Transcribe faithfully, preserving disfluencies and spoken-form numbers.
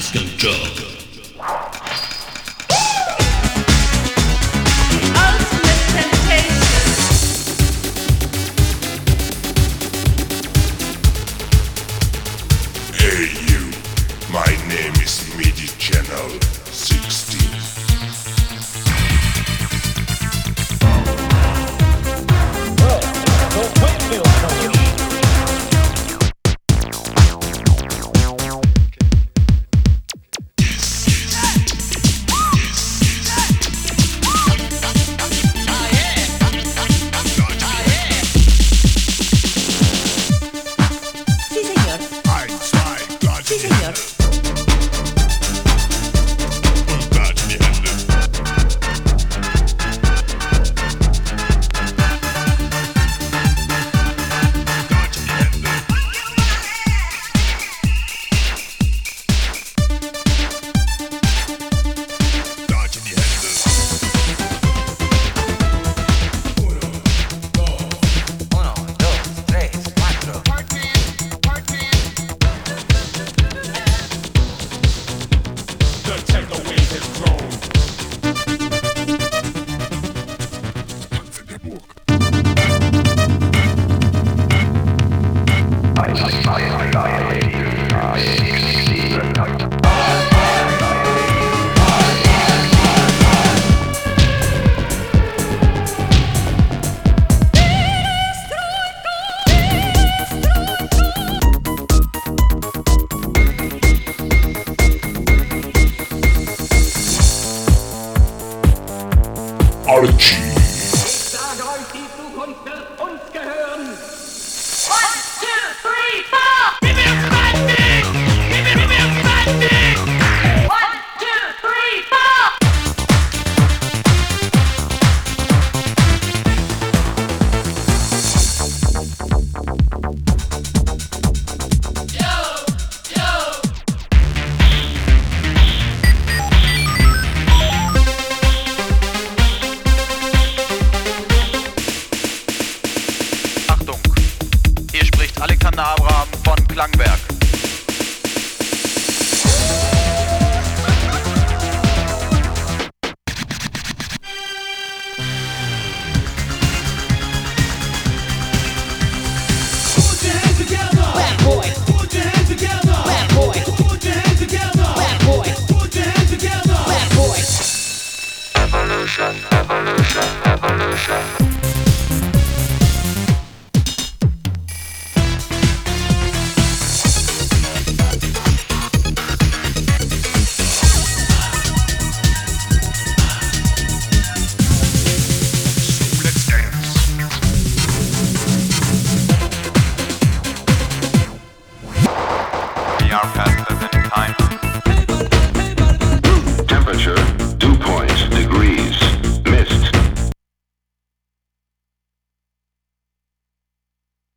Minus Control. Ultimate temptation. Hey you, my name is MIDI Channel sixteen. Sí, señor. Ein, zwei, klatsch Sí, die señor. und klatsch die Hände. Klatsch die Hände. Klatsch die Hände. Uno, dos, tres, cuatro. The techno wave has grown. I, I, I, I, I, I, I, I, I, I, I,